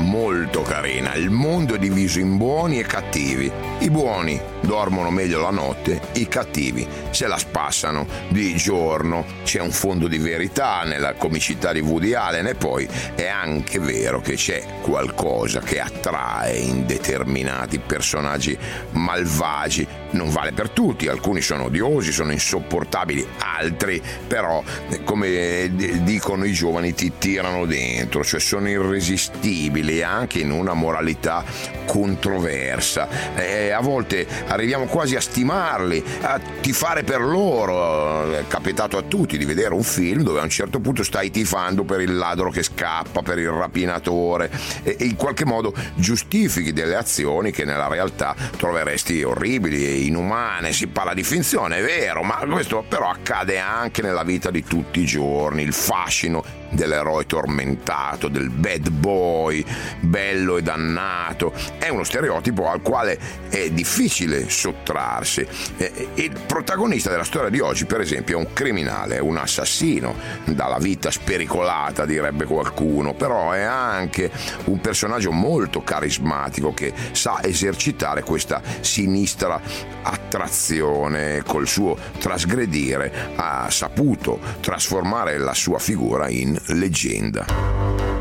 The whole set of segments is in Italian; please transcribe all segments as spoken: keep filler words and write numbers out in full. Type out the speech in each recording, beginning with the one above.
molto carina. Il mondo è diviso in buoni e cattivi. I buoni dormono meglio la notte, i cattivi se la spassano di giorno. C'è un fondo di verità nella comicità di Woody Allen, e poi è anche vero che c'è qualcosa che attrae in determinati personaggi malvagi. Non vale per tutti, alcuni sono odiosi, sono insopportabili, altri però, come dicono i giovani, ti tirano dentro, cioè sono irresistibili anche in una moralità controversa. E a volte arriviamo quasi a stimarli, a tifare per loro. È capitato a tutti di vedere un film dove a un certo punto stai tifando per il ladro che scappa, per il rapinatore, e in qualche modo giustifichi delle azioni che nella realtà troveresti orribili e inumane. Si parla di finzione, è vero, ma questo però accade anche nella vita di tutti i giorni. Il fascino dell'eroe tormentato, del bad boy bello e dannato, è uno stereotipo al quale è difficile sottrarsi. Il protagonista della storia di oggi, per esempio, è un criminale, è un assassino dalla vita spericolata, direbbe qualcuno, però è anche un personaggio molto carismatico che sa esercitare questa sinistra attrazione. Col suo trasgredire ha saputo trasformare la sua figura in leggenda.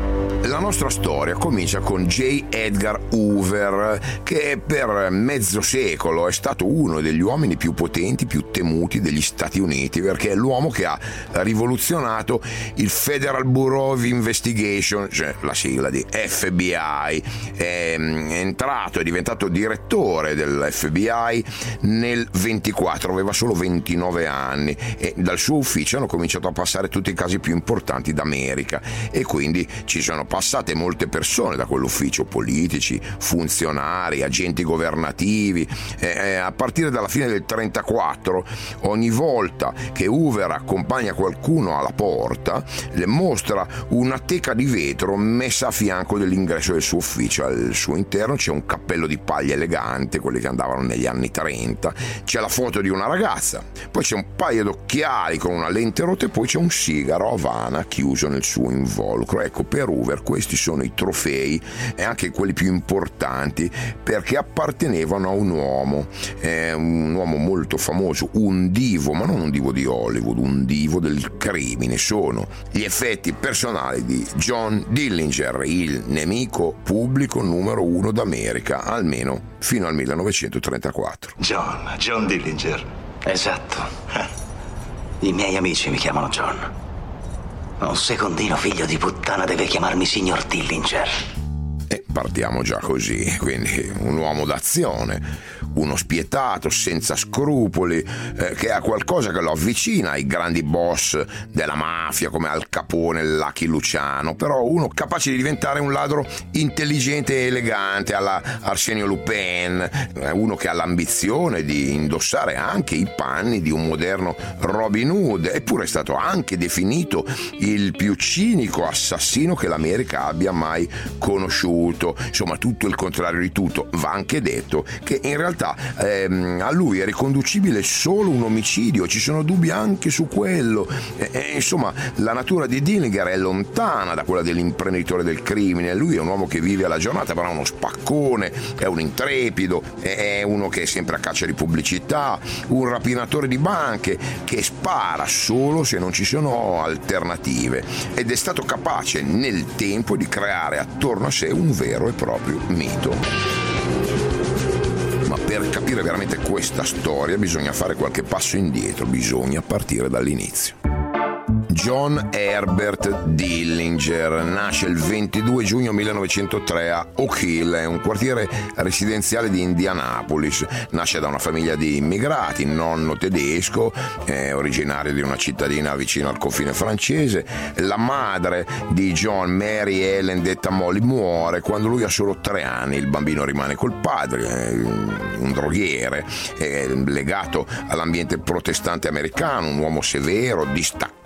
La nostra storia comincia con J. Edgar Hoover, che per mezzo secolo è stato uno degli uomini più potenti, più temuti degli Stati Uniti, perché è l'uomo che ha rivoluzionato il Federal Bureau of Investigation, cioè la sigla di F B I. È entrato, è diventato direttore dell'F B I nel ventiquattro, aveva solo ventinove anni, e dal suo ufficio hanno cominciato a passare tutti i casi più importanti d'America, e quindi ci sono passate molte persone da quell'ufficio, politici, funzionari, agenti governativi. Eh, a partire dalla fine del trentaquattro, ogni volta che Hoover accompagna qualcuno alla porta, le mostra una teca di vetro messa a fianco dell'ingresso del suo ufficio. Al suo interno c'è un cappello di paglia elegante, quelli che andavano negli anni trenta, c'è la foto di una ragazza, poi c'è un paio d'occhiali con una lente rotta, e poi c'è un sigaro Havana chiuso nel suo involucro. Ecco, per Hoover questi sono i trofei, e anche quelli più importanti, perché appartenevano a un uomo, eh, un uomo molto famoso, un divo, ma non un divo di Hollywood, un divo del crimine. Sono gli effetti personali di John Dillinger, il nemico pubblico numero uno d'America, almeno fino al millenovecentotrentaquattro. John, John Dillinger. Esatto. I miei amici mi chiamano John. Un secondino figlio di puttana deve chiamarmi signor Dillinger. E partiamo già così, quindi un uomo d'azione, uno spietato, senza scrupoli, eh, che ha qualcosa che lo avvicina ai grandi boss della mafia come Al Capone e Lucky Luciano, però uno capace di diventare un ladro intelligente e elegante alla Arsenio Lupin, uno che ha l'ambizione di indossare anche i panni di un moderno Robin Hood, eppure è stato anche definito il più cinico assassino che l'America abbia mai conosciuto. Insomma, tutto il contrario di tutto. Va anche detto che in realtà ehm, a lui è riconducibile solo un omicidio, ci sono dubbi anche su quello. E, e, insomma, la natura di Dillinger è lontana da quella dell'imprenditore del crimine. Lui è un uomo che vive alla giornata, però è uno spaccone, è un intrepido, è uno che è sempre a caccia di pubblicità, un rapinatore di banche che spara solo se non ci sono alternative, ed è stato capace nel tempo di creare attorno a sé un vero e proprio mito. Ma per capire veramente questa storia bisogna fare qualche passo indietro, bisogna partire dall'inizio. John Herbert Dillinger nasce il ventidue giugno millenovecentotre a Oak Hill, è un quartiere residenziale di Indianapolis. Nasce da una famiglia di immigrati, nonno tedesco, è originario di una cittadina vicino al confine francese. La madre di John, Mary Ellen detta Molly, muore quando lui ha solo tre anni. Il bambino rimane col padre, è un droghiere, è legato all'ambiente protestante americano, un uomo severo, distaccato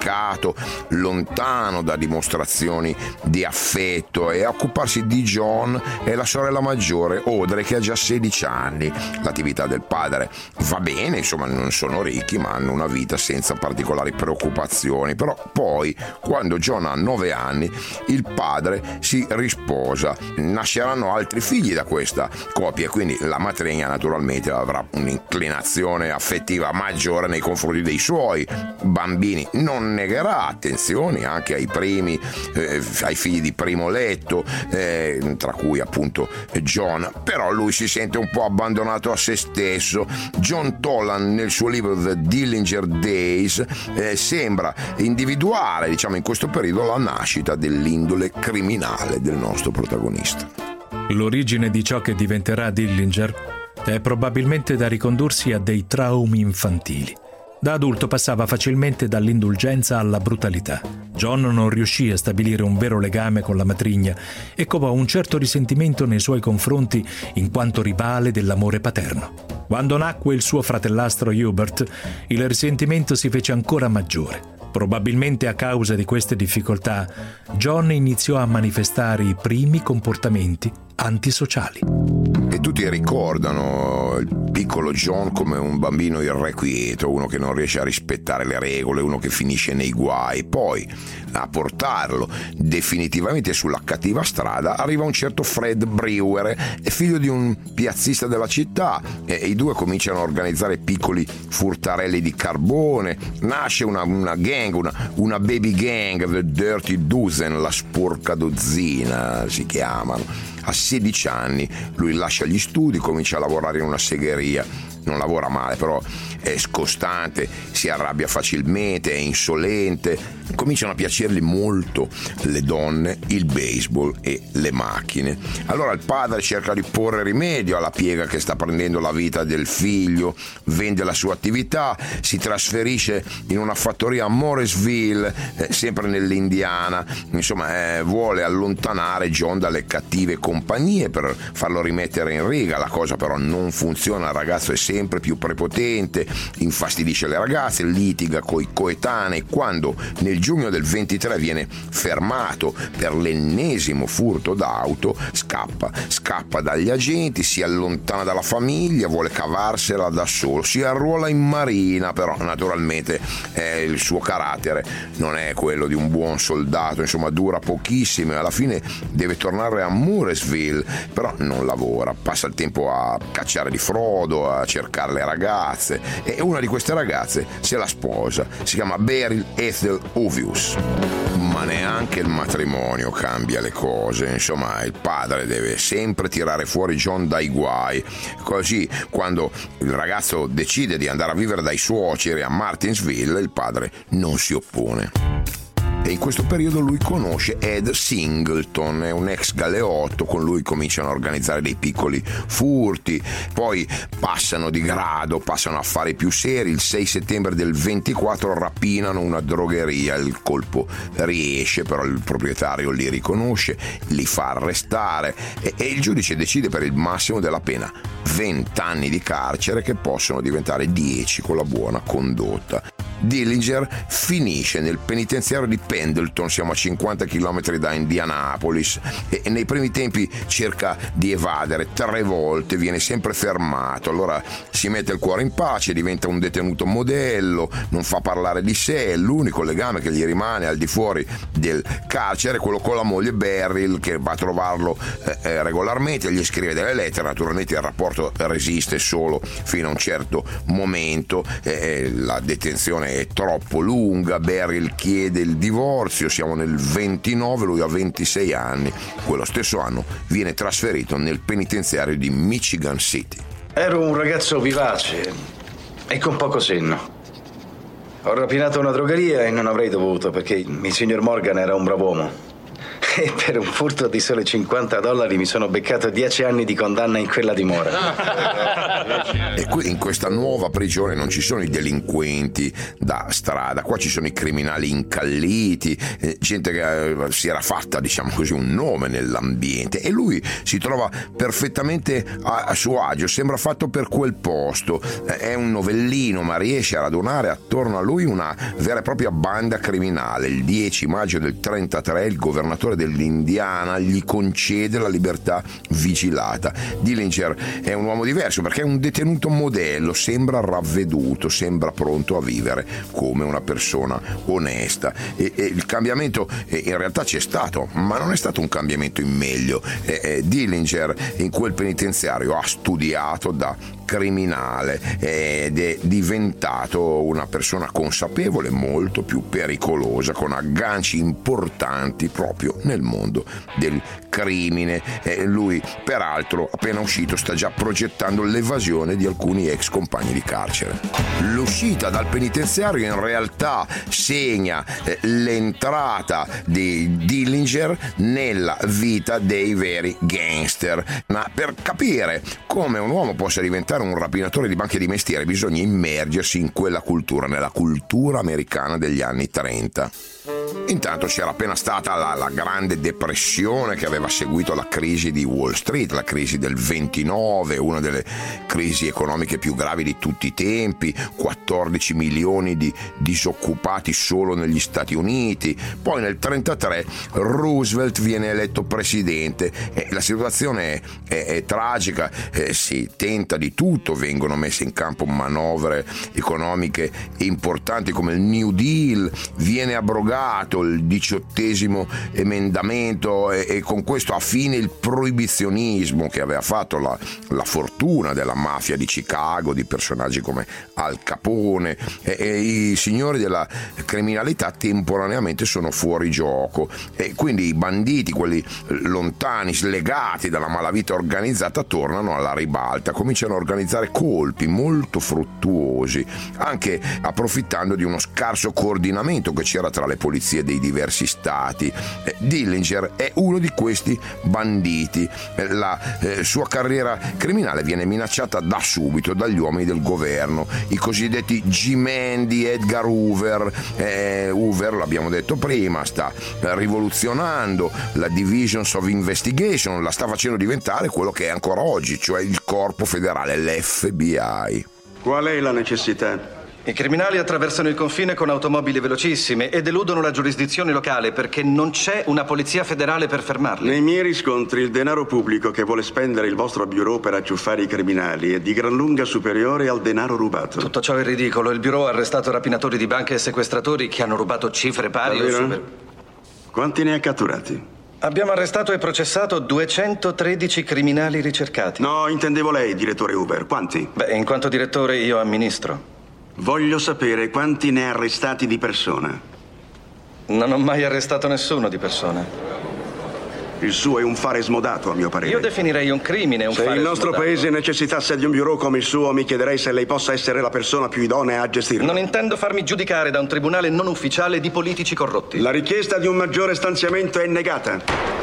pacato, lontano da dimostrazioni di affetto, e a occuparsi di John è la sorella maggiore Audrey, che ha già sedici anni. L'attività del padre va bene, insomma non sono ricchi ma hanno una vita senza particolari preoccupazioni. Però poi, quando John ha nove anni, il padre si risposa, nasceranno altri figli da questa coppia, quindi la matrigna naturalmente avrà un'inclinazione affettiva maggiore nei confronti dei suoi bambini. Non negherà attenzioni anche ai primi eh, ai figli di primo letto, eh, tra cui appunto John, però lui si sente un po' abbandonato a se stesso. John Toland, nel suo libro The Dillinger Days, eh, sembra individuare, diciamo, in questo periodo la nascita dell'indole criminale del nostro protagonista. L'origine di ciò che diventerà Dillinger è probabilmente da ricondursi a dei traumi infantili. Da adulto passava facilmente dall'indulgenza alla brutalità. John non riuscì a stabilire un vero legame con la matrigna e covò un certo risentimento nei suoi confronti in quanto rivale dell'amore paterno. Quando nacque il suo fratellastro Hubert, il risentimento si fece ancora maggiore. Probabilmente a causa di queste difficoltà, John iniziò a manifestare i primi comportamenti antisociali. E tutti ricordano il piccolo John come un bambino irrequieto, uno che non riesce a rispettare le regole, uno che finisce nei guai. Poi, a portarlo definitivamente sulla cattiva strada, arriva un certo Fred Brewer, figlio di un piazzista della città, e i due cominciano a organizzare piccoli furtarelli di carbone. Nasce una, una gang, una, una baby gang, The Dirty Dozen, la sporca dozzina si chiamano. A sedici anni lui lascia gli studi, comincia a lavorare in una segheria. Non lavora male, però è scostante, si arrabbia facilmente, è insolente. Cominciano a piacergli molto le donne, il baseball e le macchine. Allora il padre cerca di porre rimedio alla piega che sta prendendo la vita del figlio, vende la sua attività, si trasferisce in una fattoria a Morrisville, eh, sempre nell'Indiana. Insomma, eh, vuole allontanare John dalle cattive compagnie per farlo rimettere in riga. La cosa però non funziona, il ragazzo è sempre più prepotente, infastidisce le ragazze, litiga coi coetanei. Quando nel giugno del ventitré viene fermato per l'ennesimo furto d'auto, scappa, scappa dagli agenti, si allontana dalla famiglia, vuole cavarsela da solo, si arruola in marina, però naturalmente eh, il suo carattere non è quello di un buon soldato, insomma dura pochissimo e alla fine deve tornare a Mooresville, però non lavora, passa il tempo a cacciare di frodo, a cercare le ragazze, e una di queste ragazze se la sposa, si chiama Beryl Ethel Ovius. Ma neanche il matrimonio cambia le cose, insomma il padre deve sempre tirare fuori John dai guai. Così quando il ragazzo decide di andare a vivere dai suoceri a Martinsville, il padre non si oppone. E in questo periodo lui conosce Ed Singleton, è un ex galeotto, con lui cominciano a organizzare dei piccoli furti, poi passano di grado, passano a affari più seri. Il sei settembre del ventiquattro rapinano una drogheria, il colpo riesce, però il proprietario li riconosce, li fa arrestare e, e il giudice decide per il massimo della pena venti anni di carcere, che possono diventare dieci con la buona condotta. Dillinger finisce nel penitenziario di Pendleton, siamo a cinquanta chilometri da Indianapolis, e nei primi tempi cerca di evadere, tre volte viene sempre fermato, allora si mette il cuore in pace, diventa un detenuto modello, non fa parlare di sé, l'unico legame che gli rimane al di fuori del carcere è quello con la moglie Beryl, che va a trovarlo eh, regolarmente, gli scrive delle lettere. Naturalmente il rapporto resiste solo fino a un certo momento, eh, la detenzione è troppo lunga, Beryl chiede il divorzio, siamo nel ventinove, lui ha ventisei anni, quello stesso anno viene trasferito nel penitenziario di Michigan City. Ero un ragazzo vivace e con poco senno. Ho rapinato una drogheria e non avrei dovuto, perché il signor Morgan era un brav'uomo. E per un furto di sole cinquanta dollari mi sono beccato dieci anni di condanna in quella dimora. E qui in questa nuova prigione non ci sono i delinquenti da strada, qua ci sono i criminali incalliti, eh, gente che eh, si era fatta, diciamo così, un nome nell'ambiente, e lui si trova perfettamente a, a suo agio, sembra fatto per quel posto. Eh, è un novellino, ma riesce a radunare attorno a lui una vera e propria banda criminale. Il dieci maggio del trentatré il governatore dell'Indiana gli concede la libertà vigilata. Dillinger è un uomo diverso perché è un detenuto modello, sembra ravveduto, sembra pronto a vivere come una persona onesta, e, e il cambiamento eh, in realtà c'è stato, ma non è stato un cambiamento in meglio. eh, eh, Dillinger in quel penitenziario ha studiato da criminale ed è diventato una persona consapevole, molto più pericolosa, con agganci importanti proprio nel mondo del crimine. E lui, peraltro, appena uscito, sta già progettando l'evasione di alcuni ex compagni di carcere. L'uscita dal penitenziario in realtà segna eh, l'entrata di Dillinger nella vita dei veri gangster. Ma per capire come un uomo possa diventare un rapinatore di banche di mestiere bisogna immergersi in quella cultura, nella cultura americana degli anni trenta. Intanto c'era appena stata la, la grande depressione che aveva seguito la crisi di Wall Street, la crisi del ventinove, una delle crisi economiche più gravi di tutti i tempi, quattordici milioni di disoccupati solo negli Stati Uniti. Poi nel trentatré Roosevelt viene eletto presidente e la situazione è, è, è tragica, eh, si tenta di tutto, vengono messe in campo manovre economiche importanti come il New Deal, viene abrogato il diciottesimo emendamento e, e con questo a fine il proibizionismo che aveva fatto la, la fortuna della mafia di Chicago, di personaggi come Al Capone, e, e i signori della criminalità temporaneamente sono fuori gioco, e quindi i banditi, quelli lontani, slegati dalla malavita organizzata, tornano alla ribalta, cominciano a organizzare colpi molto fruttuosi, anche approfittando di uno scarso coordinamento che c'era tra le polizie dei diversi stati. Eh, Dillinger è uno di questi banditi. Eh, la eh, sua carriera criminale viene minacciata da subito dagli uomini del governo, i cosiddetti G-Men di Edgar Hoover. Eh, Hoover, l'abbiamo detto prima, sta rivoluzionando la Divisions of Investigation, la sta facendo diventare quello che è ancora oggi, cioè il corpo federale, l'F B I. Qual è la necessità? I criminali attraversano il confine con automobili velocissime ed eludono la giurisdizione locale perché non c'è una polizia federale per fermarli. Nei miei riscontri il denaro pubblico che vuole spendere il vostro bureau per acciuffare i criminali è di gran lunga superiore al denaro rubato. Tutto ciò è ridicolo. Il bureau ha arrestato rapinatori di banche e sequestratori che hanno rubato cifre pari o super... Quanti ne ha catturati? Abbiamo arrestato e processato duecentotredici criminali ricercati. No, intendevo lei, direttore Hoover. Quanti? Beh, in quanto direttore io amministro. Voglio sapere quanti ne ha arrestati di persona. Non ho mai arrestato nessuno di persona. Il suo è un fare smodato, a mio parere. Io definirei un crimine un Se fare il nostro smodato. paese necessitasse di un bureau come il suo, mi chiederei se lei possa essere la persona più idonea a gestirlo. Non intendo farmi giudicare da un tribunale non ufficiale di politici corrotti. La richiesta di un maggiore stanziamento è negata.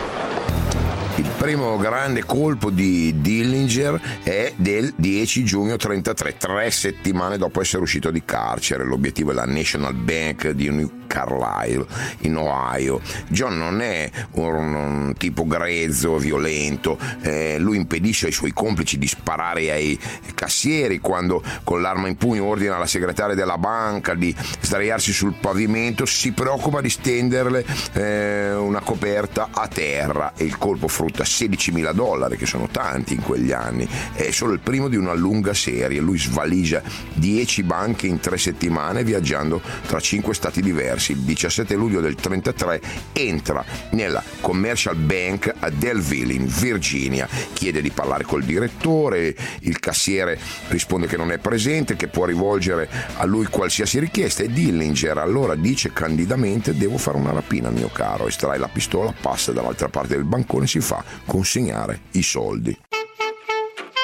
Il primo grande colpo di Dillinger è del dieci giugno trentatré, tre settimane dopo essere uscito di carcere. L'obiettivo è la National Bank di New Carlisle, in Ohio. John non è un, un tipo grezzo, violento, eh, lui impedisce ai suoi complici di sparare ai cassieri quando con l'arma in pugno ordina alla segretaria della banca di sdraiarsi sul pavimento, si preoccupa di stenderle eh, una coperta a terra, e il colpo frutta sedicimila dollari, che sono tanti in quegli anni. È solo il primo di una lunga serie. Lui svaligia dieci banche in tre settimane viaggiando tra cinque stati diversi. Il diciassette luglio del trentatré entra nella Commercial Bank a Delville in Virginia, chiede di parlare col direttore, il cassiere risponde che non è presente, che può rivolgere a lui qualsiasi richiesta, e Dillinger allora dice candidamente: devo fare una rapina, mio caro. Estrae la pistola, passa dall'altra parte del bancone e si fa consegnare i soldi.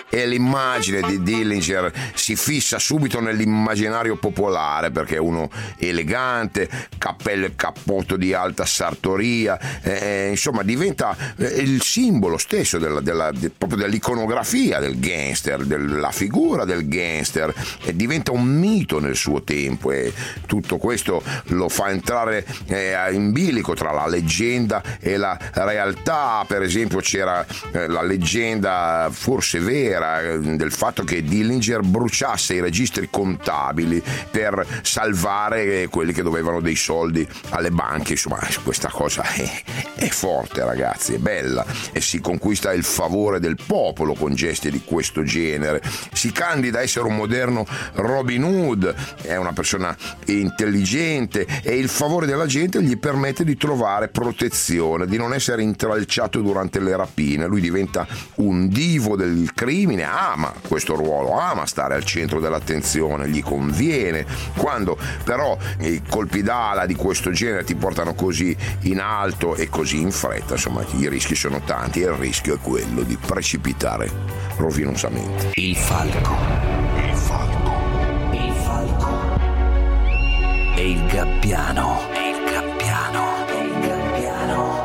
e l'immagine di Dillinger si fissa subito nell'immaginario popolare perché è uno elegante, cappello e cappotto di alta sartoria, eh, insomma diventa il simbolo stesso della, della, de, proprio dell'iconografia del gangster, della figura del gangster, e diventa un mito nel suo tempo, e tutto questo lo fa entrare eh, in bilico tra la leggenda e la realtà. Per esempio c'era eh, la leggenda forse vera eh, del fatto che Dillinger bruciasse i registri contabili per salvare eh, quelli che dovevano dei soldi alle banche. Insomma, questa cosa è, è forte, ragazzi, è bella, e si conquista il favore del popolo con gesti di questo genere. Si candida a essere un moderno Robin Hood, è una persona intelligente e il favore della gente gli permette di trovare protezione, di non essere intralciato durante le rapine. Lui diventa un divo del crimine, ama questo ruolo, ama stare al centro dell'attenzione, gli conviene. Quando però i colpi d'ala di questo genere ti portano così in alto e così in fretta, insomma i rischi sono tanti, e il rischio è quello di precipitare rovinosamente. Il falco. Il falco. Il falco. E il gabbiano. E il gabbiano. E il gabbiano.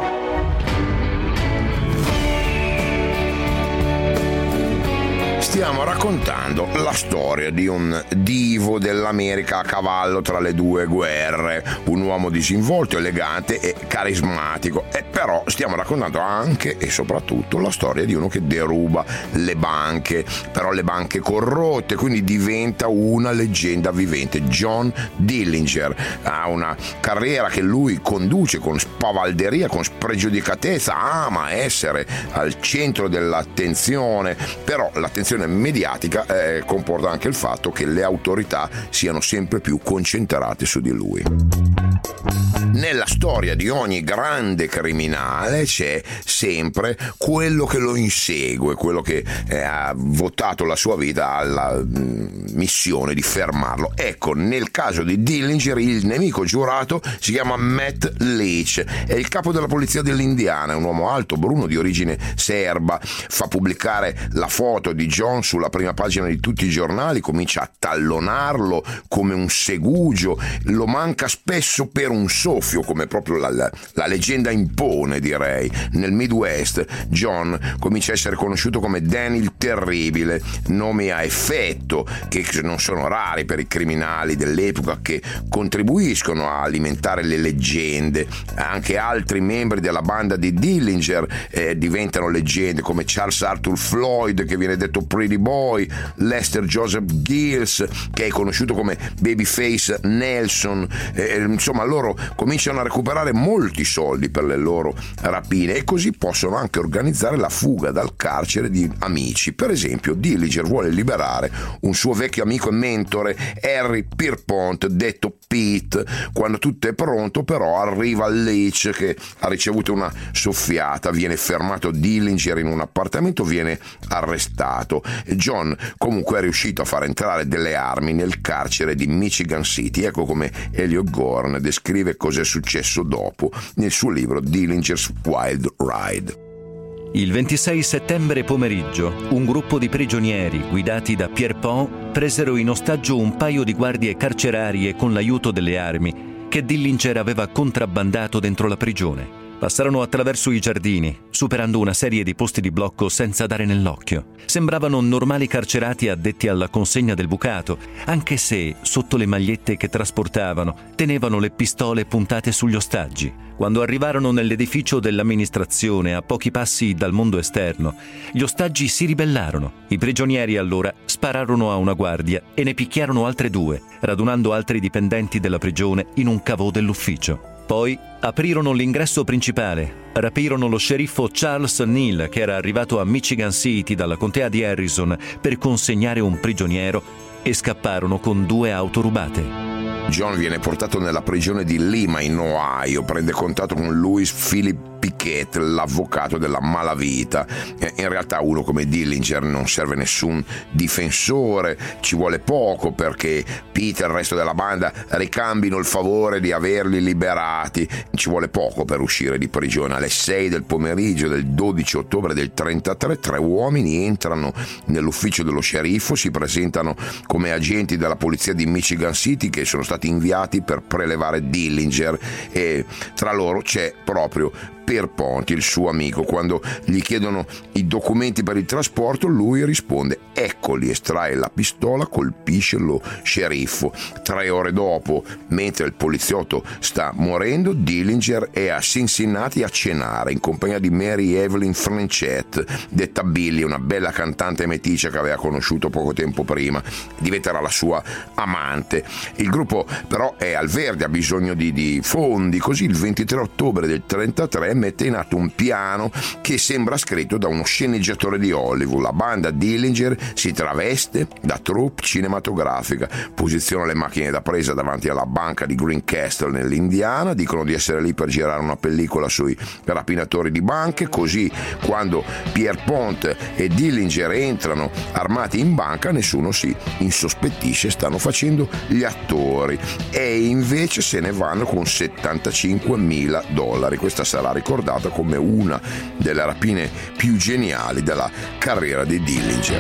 Stiamo raccontando la storia di un divo dell'America a cavallo tra le due guerre, un uomo disinvolto, elegante e carismatico, e però stiamo raccontando anche e soprattutto la storia di uno che deruba le banche, però le banche corrotte, quindi diventa una leggenda vivente. John Dillinger ha una carriera che lui conduce con spavalderia, con spregiudicatezza, ama essere al centro dell'attenzione, però l'attenzione mediatica eh, comporta anche il fatto che le autorità siano sempre più concentrate su di lui. Nella storia di ogni grande criminale c'è sempre quello che lo insegue, quello che eh, ha votato la sua vita alla mh, missione di fermarlo. Ecco, nel caso di Dillinger il nemico giurato si chiama Matt Leach, è il capo della polizia dell'Indiana, è un uomo alto, bruno, di origine serba, fa pubblicare la foto di John sulla prima pagina di tutti i giornali, comincia a tallonarlo come un segugio, lo manca spesso per un soffio, come proprio la, la, la leggenda impone, direi. Nel Midwest John comincia a essere conosciuto come Danny il Terribile, nomi a effetto che non sono rari per i criminali dell'epoca che contribuiscono a alimentare le leggende. Anche altri membri della banda di Dillinger eh, diventano leggende, come Charles Arthur Floyd, che viene detto Pretty Boy, Lester Joseph Gills, che è conosciuto come Babyface Nelson. Eh, insomma, loro cominciano a recuperare molti soldi per le loro rapine e così possono anche organizzare la fuga dal carcere di amici. Per esempio, Dillinger vuole liberare un suo vecchio amico e mentore, Harry Pierpont, detto Pete. Quando tutto è pronto, però, arriva Leach, che ha ricevuto una soffiata, viene fermato Dillinger in un appartamento, viene arrestato. John comunque è riuscito a far entrare delle armi nel carcere di Michigan City. Ecco come Elliot Gorn descrive cosa è successo dopo nel suo libro Dillinger's Wild Ride. Il ventisei settembre pomeriggio, un gruppo di prigionieri guidati da Pierpont presero in ostaggio un paio di guardie carcerarie con l'aiuto delle armi che Dillinger aveva contrabbandato dentro la prigione. Passarono attraverso i giardini, superando una serie di posti di blocco senza dare nell'occhio. Sembravano normali carcerati addetti alla consegna del bucato, anche se, sotto le magliette che trasportavano, tenevano le pistole puntate sugli ostaggi. Quando arrivarono nell'edificio dell'amministrazione, a pochi passi dal mondo esterno, gli ostaggi si ribellarono. I prigionieri allora spararono a una guardia e ne picchiarono altre due, radunando altri dipendenti della prigione in un cavò dell'ufficio. Poi aprirono l'ingresso principale, rapirono lo sceriffo Charles Neal, che era arrivato a Michigan City dalla contea di Harrison per consegnare un prigioniero, e scapparono con due auto rubate. John viene portato nella prigione di Lima in Ohio, prende contatto con Louis Philip Piquet, l'avvocato della malavita. In realtà uno come Dillinger non serve nessun difensore, ci vuole poco perché Pete e il resto della banda ricambino il favore di averli liberati, ci vuole poco per uscire di prigione. Alle sei del pomeriggio del dodici ottobre del trentatré tre uomini entrano nell'ufficio dello sceriffo, si presentano come agenti della polizia di Michigan City che sono stati inviati per prelevare Dillinger, e tra loro c'è proprio Pierpont, il suo amico. Quando gli chiedono i documenti per il trasporto, lui risponde eccoli, estrae la pistola, colpisce lo sceriffo. Tre ore dopo, mentre il poliziotto sta morendo, Dillinger è a Cincinnati a cenare in compagnia di Mary Evelyn Franchette, detta Billy, una bella cantante meticcia che aveva conosciuto poco tempo prima. Diventerà la sua amante. Il gruppo però è al verde, ha bisogno di, di fondi, così il ventitré ottobre del trentatré mette in atto un piano che sembra scritto da uno sceneggiatore di Hollywood. La banda Dillinger si traveste da troupe cinematografica, posiziona le macchine da presa davanti alla banca di Greencastle nell'Indiana, dicono di essere lì per girare una pellicola sui rapinatori di banche, così quando Pierpont e Dillinger entrano armati in banca nessuno si insospettisce, stanno facendo gli attori, e invece se ne vanno con settantacinquemila dollari. Questa sarà ricordata come una delle rapine più geniali della carriera di Dillinger.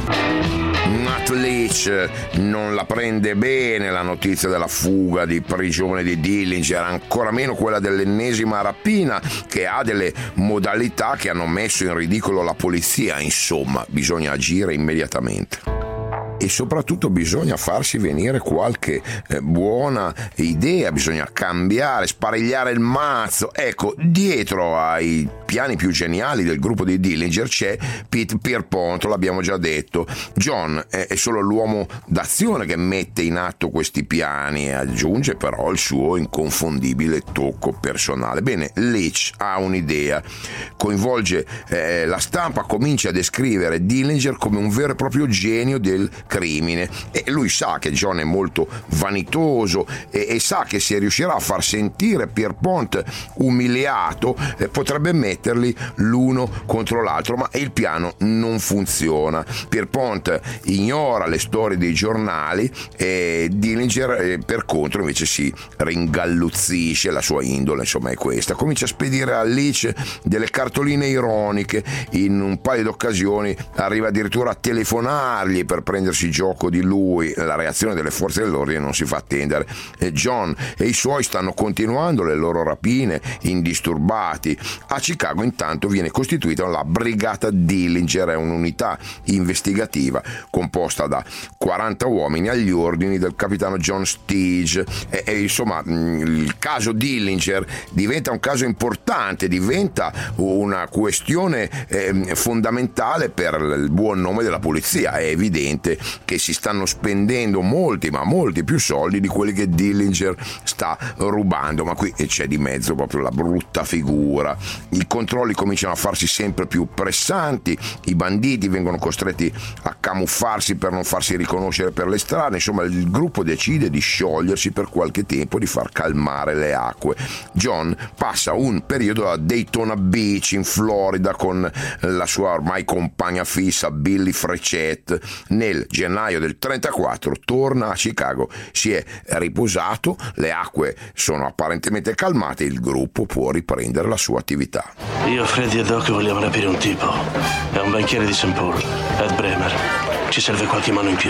Matt Leach non la prende bene la notizia della fuga di prigione di Dillinger, ancora meno quella dell'ennesima rapina che ha delle modalità che hanno messo in ridicolo la polizia. Insomma, bisogna agire immediatamente. E soprattutto bisogna farsi venire qualche eh, buona idea, bisogna cambiare, sparigliare il mazzo. Ecco, dietro ai piani più geniali del gruppo di Dillinger c'è Pete Pierpont, l'abbiamo già detto. John è, è solo l'uomo d'azione che mette in atto questi piani e aggiunge però il suo inconfondibile tocco personale. Bene, Leach ha un'idea, coinvolge eh, la stampa, comincia a descrivere Dillinger come un vero e proprio genio del crimine, e lui sa che John è molto vanitoso e, e sa che se riuscirà a far sentire Pierpont umiliato eh, potrebbe metterli l'uno contro l'altro, ma il piano non funziona. Pierpont ignora le storie dei giornali e Dillinger eh, per contro invece si ringalluzzisce, la sua indole insomma è questa, comincia a spedire a Leach delle cartoline ironiche, in un paio d'occasioni arriva addirittura a telefonargli per prendersi gioco di lui. La reazione delle forze dell'ordine non si fa attendere. John e i suoi stanno continuando le loro rapine indisturbati. A Chicago intanto viene costituita la Brigata Dillinger, è un'unità investigativa composta da quaranta uomini agli ordini del capitano John Stige, e, e insomma il caso Dillinger diventa un caso importante, diventa una questione eh, fondamentale per il buon nome della polizia. È evidente che si stanno spendendo molti, ma molti più soldi di quelli che Dillinger sta rubando, ma qui c'è di mezzo proprio la brutta figura. I controlli cominciano a farsi sempre più pressanti, i banditi vengono costretti a camuffarsi per non farsi riconoscere per le strade, insomma il gruppo decide di sciogliersi per qualche tempo, di far calmare le acque. John passa un periodo a Daytona Beach in Florida con la sua ormai compagna fissa Billy Franchette. Nel gennaio del trentaquattro torna a Chicago, si è riposato, le acque sono apparentemente calmate, il gruppo può riprendere la sua attività. Io, Freddy e Doc vogliamo rapire un tipo, è un banchiere di Saint Paul, Ed Bremer, ci serve qualche mano in più.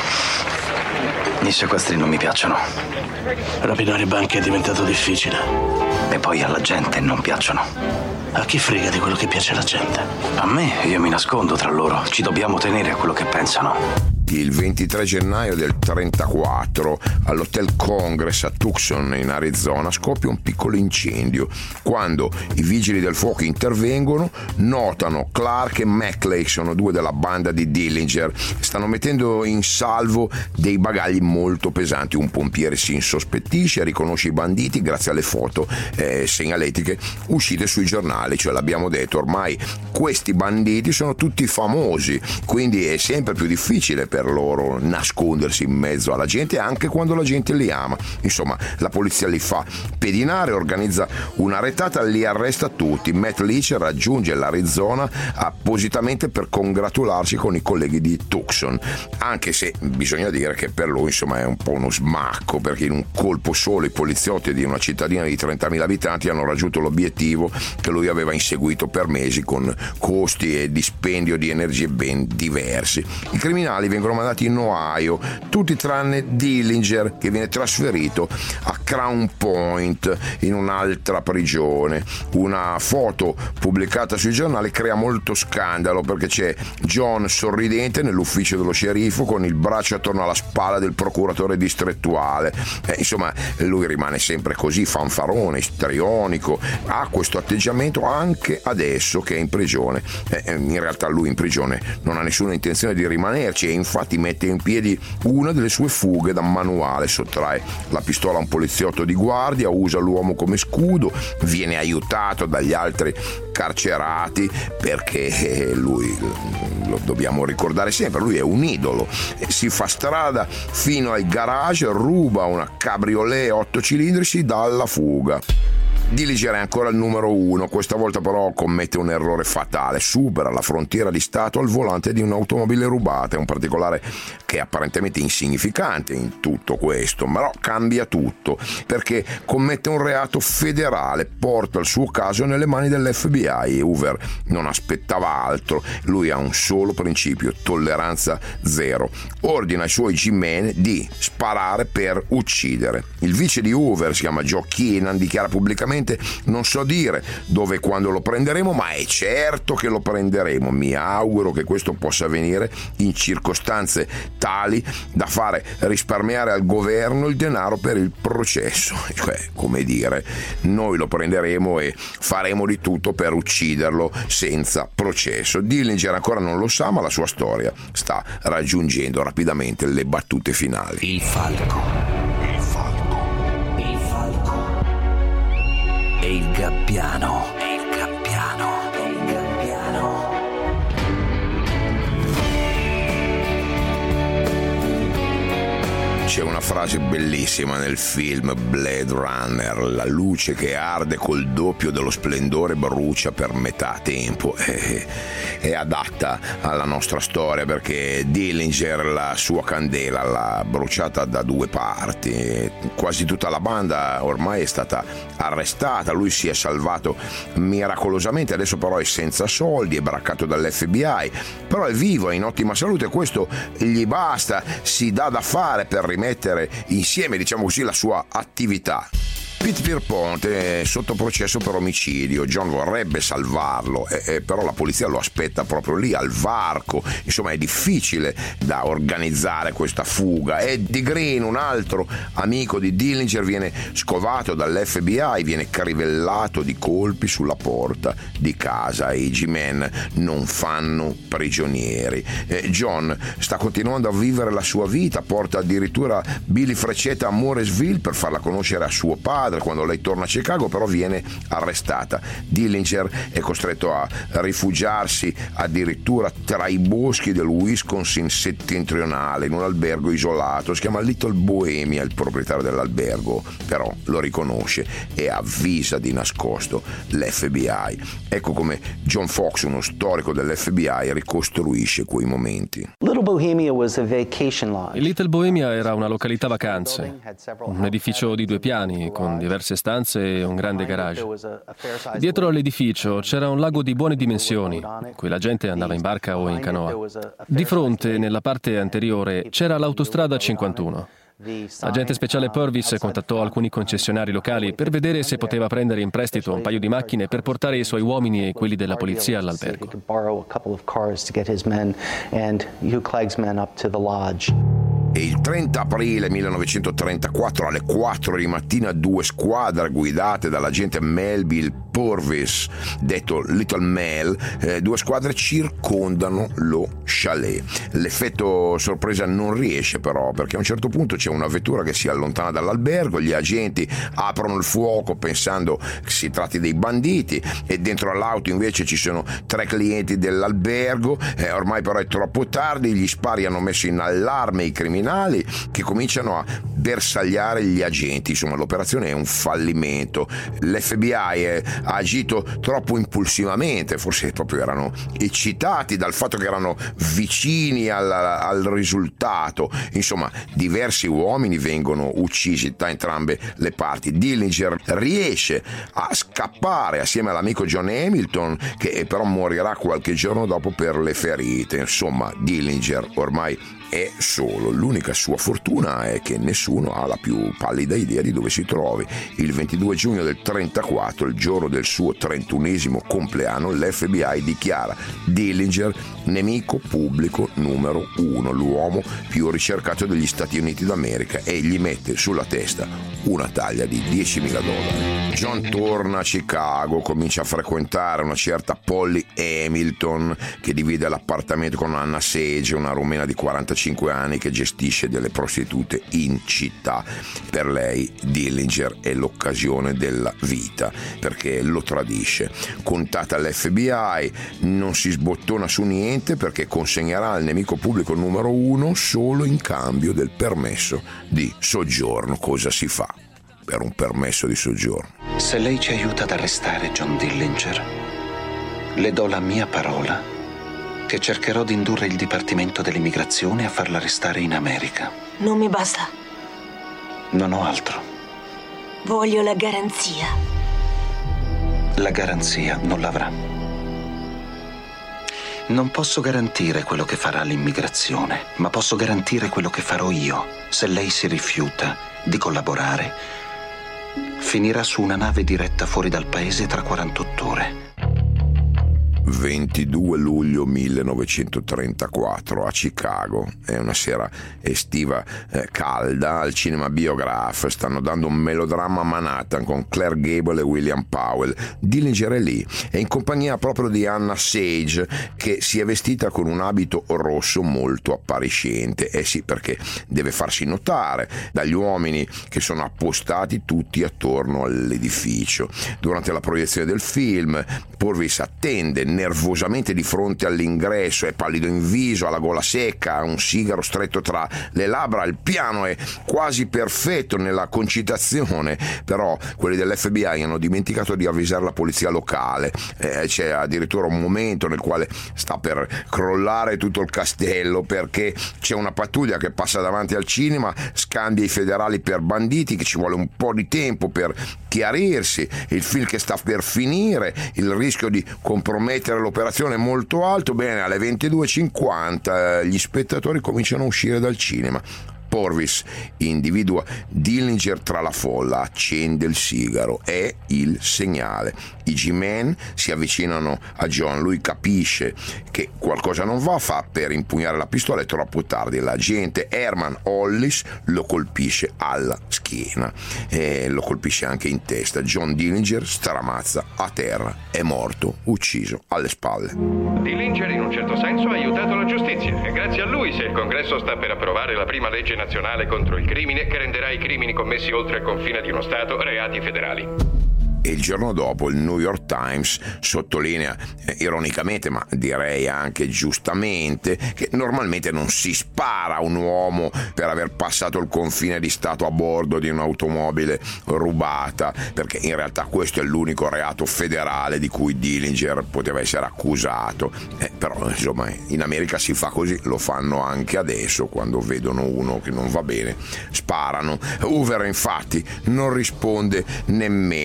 I sequestri non mi piacciono. Rapinare banche è diventato difficile. E poi alla gente non piacciono. A chi frega di quello che piace alla gente? A me, io mi nascondo tra loro. Ci dobbiamo tenere a quello che pensano. Il ventitré gennaio del trentaquattro all'Hotel Congress a Tucson in Arizona scoppia un piccolo incendio. Quando i vigili del fuoco intervengono notano Clark e Maclay, sono due della banda di Dillinger, stanno mettendo in salvo dei bagagli molto pesanti. Un pompiere si insospettisce, riconosce i banditi grazie alle foto eh, segnaletiche uscite sui giornali, cioè l'abbiamo detto ormai questi banditi sono tutti famosi, quindi è sempre più difficile per per loro nascondersi in mezzo alla gente anche quando la gente li ama. Insomma, la polizia li fa pedinare, organizza una retata, li arresta tutti. Matt Leach raggiunge l'Arizona appositamente per congratularsi con i colleghi di Tucson, anche se bisogna dire che per lui insomma è un po' uno smacco, perché in un colpo solo i poliziotti di una cittadina di trentamila abitanti hanno raggiunto l'obiettivo che lui aveva inseguito per mesi, con costi e dispendio di energie ben diversi. I criminali vengono mandati in Ohio, tutti tranne Dillinger, che viene trasferito a Crown Point, in un'altra prigione. Una foto pubblicata sui giornali crea molto scandalo, perché c'è John sorridente nell'ufficio dello sceriffo con il braccio attorno alla spalla del procuratore distrettuale. Eh, insomma, lui rimane sempre così fanfarone, istrionico, ha questo atteggiamento anche adesso che è in prigione. Eh, in realtà lui in prigione non ha nessuna intenzione di rimanerci e infatti mette in piedi una delle sue fughe da manuale, sottrae la pistola a un poliziotto di guardia, usa l'uomo come scudo, viene aiutato dagli altri carcerati, perché lui, lo dobbiamo ricordare sempre, lui è un idolo. Si fa strada fino al garage, ruba una cabriolet otto cilindri, si dà alla fuga. Dillinger è ancora il numero uno, questa volta però commette un errore fatale, supera la frontiera di Stato al volante di un'automobile rubata. È un particolare che è apparentemente insignificante in tutto questo, però cambia tutto, perché commette un reato federale, porta il suo caso nelle mani dell'F B I e Hoover non aspettava altro. Lui ha un solo principio: tolleranza zero. Ordina ai suoi G-men di sparare per uccidere. Il vice di Hoover, si chiama Joe Keenan, dichiara pubblicamente: non so dire dove e quando lo prenderemo, ma è certo che lo prenderemo. Mi auguro che questo possa avvenire in circostanze tali da fare risparmiare al governo il denaro per il processo. Cioè, come dire, noi lo prenderemo e faremo di tutto per ucciderlo senza processo. Dillinger ancora non lo sa, ma la sua storia sta raggiungendo rapidamente le battute finali. Il falco. E il gabbiano, e il gabbiano, e il gabbiano. C'è una frase bellissima nel film Blade Runner: la luce che arde col doppio dello splendore brucia per metà tempo. È, è adatta alla nostra storia, perché Dillinger la sua candela l'ha bruciata da due parti. Quasi tutta la banda ormai è stata arrestata, lui si è salvato miracolosamente, adesso però è senza soldi, è braccato dall'F B I, però è vivo, è in ottima salute, questo gli basta, si dà da fare per rimettere insieme, diciamo così, la sua attività. Pete Pierpont è sotto processo per omicidio. John vorrebbe salvarlo, eh, eh, però la polizia lo aspetta proprio lì al varco. Insomma, è difficile da organizzare questa fuga. Eddie Green, un altro amico di Dillinger, viene scovato dall'F B I, viene crivellato di colpi sulla porta di casa e i G-men non fanno prigionieri. Eh, John sta continuando a vivere la sua vita, porta addirittura Billy Frecetta a Mooresville per farla conoscere a suo padre. Quando lei torna a Chicago però viene arrestata. Dillinger è costretto a rifugiarsi addirittura tra i boschi del Wisconsin settentrionale in un albergo isolato. Si chiama Little Bohemia il proprietario dell'albergo, però lo riconosce e avvisa di nascosto l'F B I. Ecco come John Fox, uno storico dell'F B I, ricostruisce quei momenti. Little Bohemia was a vacation lodge. Little Bohemia era una località vacaze, un edificio di due piani con diverse stanze e un grande garage. Dietro all'edificio c'era un lago di buone dimensioni, qui la gente andava in barca o in canoa. Di fronte, nella parte anteriore, c'era l'autostrada cinquantuno. L'agente speciale Purvis contattò alcuni concessionari locali per vedere se poteva prendere in prestito un paio di macchine per portare i suoi uomini e quelli della polizia all'albergo. E il trenta aprile millenovecentotrentaquattro alle quattro di mattina due squadre guidate dall'agente Melville Purvis, detto Little Mel, eh, due squadre circondano lo chalet. L'effetto sorpresa non riesce però, perché a un certo punto c'è una vettura che si allontana dall'albergo, gli agenti aprono il fuoco pensando che si tratti dei banditi e dentro all'auto invece ci sono tre clienti dell'albergo. Eh, ormai però è troppo tardi, gli spari hanno messo in allarme i criminali che cominciano a bersagliare gli agenti. Insomma, l'operazione è un fallimento. L'F B I è, ha agito troppo impulsivamente, forse proprio erano eccitati dal fatto che erano vicini al, al risultato. Insomma, diversi uomini vengono uccisi da entrambe le parti. Dillinger riesce a scappare assieme all'amico John Hamilton, che però morirà qualche giorno dopo per le ferite. Insomma, Dillinger ormai è solo. L'unica sua fortuna è che nessuno ha la più pallida idea di dove si trovi. Il ventidue giugno del trentaquattro, il giorno del suo trentunesimo compleanno, l'F B I dichiara Dillinger nemico pubblico numero uno, l'uomo più ricercato degli Stati Uniti d'America, e gli mette sulla testa una taglia di diecimila dollari. John torna a Chicago, comincia a frequentare una certa Polly Hamilton, che divide l'appartamento con Anna Sage, una rumena di quarantacinque anni che gestisce delle prostitute in città. Per lei Dillinger è l'occasione della vita, perché lo tradisce. Contata all'F B I, non si sbottona su niente, perché consegnerà al nemico pubblico numero uno solo in cambio del permesso di soggiorno. Cosa si fa per un permesso di soggiorno? Se lei ci aiuta ad arrestare John Dillinger, le do la mia parola che cercherò di indurre il Dipartimento dell'Immigrazione a farla arrestare in America. Non mi basta. Non ho altro. Voglio la garanzia. La garanzia non l'avrà. Non posso garantire quello che farà l'immigrazione, ma posso garantire quello che farò io. Se lei si rifiuta di collaborare, finirà su una nave diretta fuori dal paese tra quarantotto ore. ventidue luglio millenovecentotrentaquattro a Chicago. È una sera estiva eh, calda. Al cinema Biograph stanno dando un melodramma a Manhattan con Claire Gable e William Powell. Dillinger è lì, è in compagnia proprio di Anna Sage, che si è vestita con un abito rosso molto appariscente. Eh sì, perché deve farsi notare dagli uomini che sono appostati tutti attorno all'edificio. Durante la proiezione del film, Purvis attende nervosamente di fronte all'ingresso, è pallido in viso, ha la gola secca, ha un sigaro stretto tra le labbra, il piano è quasi perfetto nella concitazione, però quelli dell'F B I hanno dimenticato di avvisare la polizia locale. Eh, c'è addirittura un momento nel quale sta per crollare tutto il castello, perché c'è una pattuglia che passa davanti al cinema, scambia i federali per banditi, che ci vuole un po' di tempo per chiarirsi, il film che sta per finire, il rischio di compromettere l'operazione è molto alto. Bene, alle ventidue e cinquanta gli spettatori cominciano a uscire dal cinema. Purvis individua Dillinger tra la folla, accende il sigaro, è il segnale. I G-Men si avvicinano a John, lui capisce che qualcosa non va, fa per impugnare la pistola, è troppo tardi. L'agente Herman Hollis lo colpisce alla schiena e lo colpisce anche in testa. John Dillinger stramazza a terra, è morto, ucciso alle spalle. Dillinger in un certo senso ha aiutato la giustizia e grazie a lui se il Congresso sta per approvare la prima legge nazionale contro il crimine che renderà i crimini commessi oltre il confine di uno Stato reati federali. E il giorno dopo il New York Times sottolinea eh, ironicamente, ma direi anche giustamente, che normalmente non si spara a un uomo per aver passato il confine di Stato a bordo di un'automobile rubata, perché in realtà questo è l'unico reato federale di cui Dillinger poteva essere accusato. Eh, però insomma in America si fa così, lo fanno anche adesso, quando vedono uno che non va bene sparano. Hoover infatti non risponde nemmeno.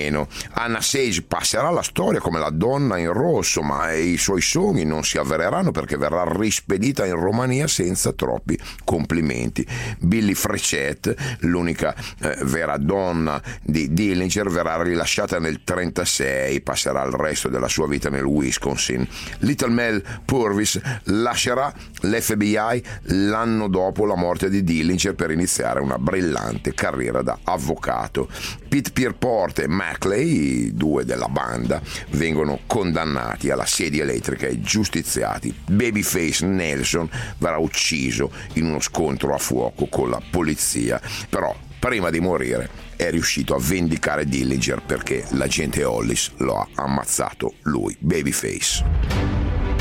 Anna Sage passerà alla storia come la donna in rosso, ma i suoi sogni non si avvereranno perché verrà rispedita in Romania senza troppi complimenti. Billie Frechette, l'unica eh, vera donna di Dillinger, verrà rilasciata nel trentasei, passerà il resto della sua vita nel Wisconsin. Little Mel Purvis lascerà l'F B I l'anno dopo la morte di Dillinger per iniziare una brillante carriera da avvocato. Pete Pierpont e Maclay, due della banda, vengono condannati alla sedia elettrica e giustiziati. Babyface Nelson verrà ucciso in uno scontro a fuoco con la polizia, però prima di morire è riuscito a vendicare Dillinger perché l'agente Hollis lo ha ammazzato lui, Babyface.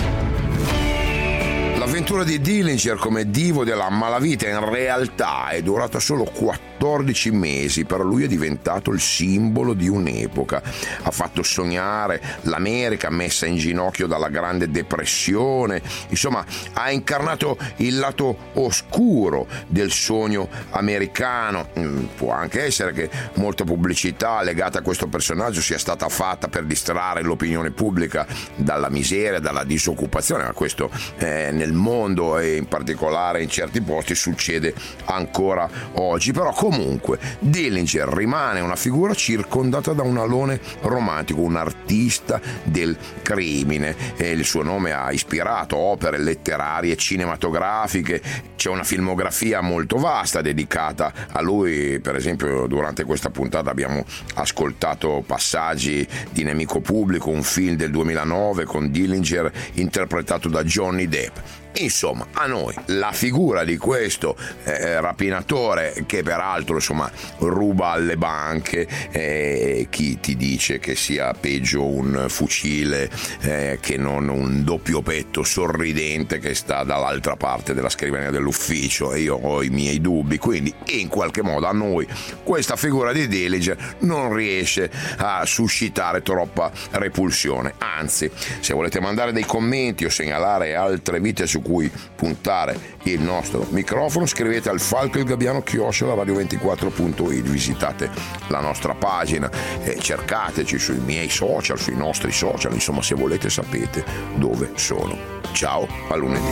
L'avventura di Dillinger come divo della malavita in realtà è durata solo quattordici mesi, però lui è diventato il simbolo di un'epoca. Ha fatto sognare l'America messa in ginocchio dalla Grande Depressione, insomma ha incarnato il lato oscuro del sogno americano. Può anche essere che molta pubblicità legata a questo personaggio sia stata fatta per distrarre l'opinione pubblica dalla miseria, dalla disoccupazione, ma questo eh, nel mondo e in particolare in certi posti succede ancora oggi. Però comunque Dillinger rimane una figura circondata da un alone romantico, un artista del crimine, e il suo nome ha ispirato opere letterarie, cinematografiche. C'è una filmografia molto vasta dedicata a lui. Per esempio durante questa puntata abbiamo ascoltato passaggi di Nemico Pubblico, un film del duemilanove con Dillinger interpretato da Johnny Depp. Insomma, a noi la figura di questo eh, rapinatore, che peraltro insomma ruba alle banche, eh, chi ti dice che sia peggio un fucile eh, che non un doppio petto sorridente che sta dall'altra parte della scrivania dell'ufficio? E io ho i miei dubbi, quindi in qualche modo a noi questa figura di Dillinger non riesce a suscitare troppa repulsione. Anzi, se volete mandare dei commenti o segnalare altre vite su cui puntare il nostro microfono, scrivete al falco il gabbiano chiocciola radio ventiquattro punto it, visitate la nostra pagina e cercateci sui miei social, sui nostri social, insomma se volete sapete dove sono. Ciao, a lunedì.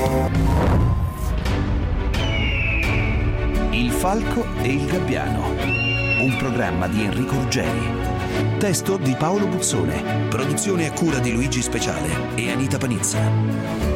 Il falco e il gabbiano, un programma di Enrico Ruggeri, testo di Paolo Buzzone, produzione a cura di Luigi Speciale e Anita Panizza.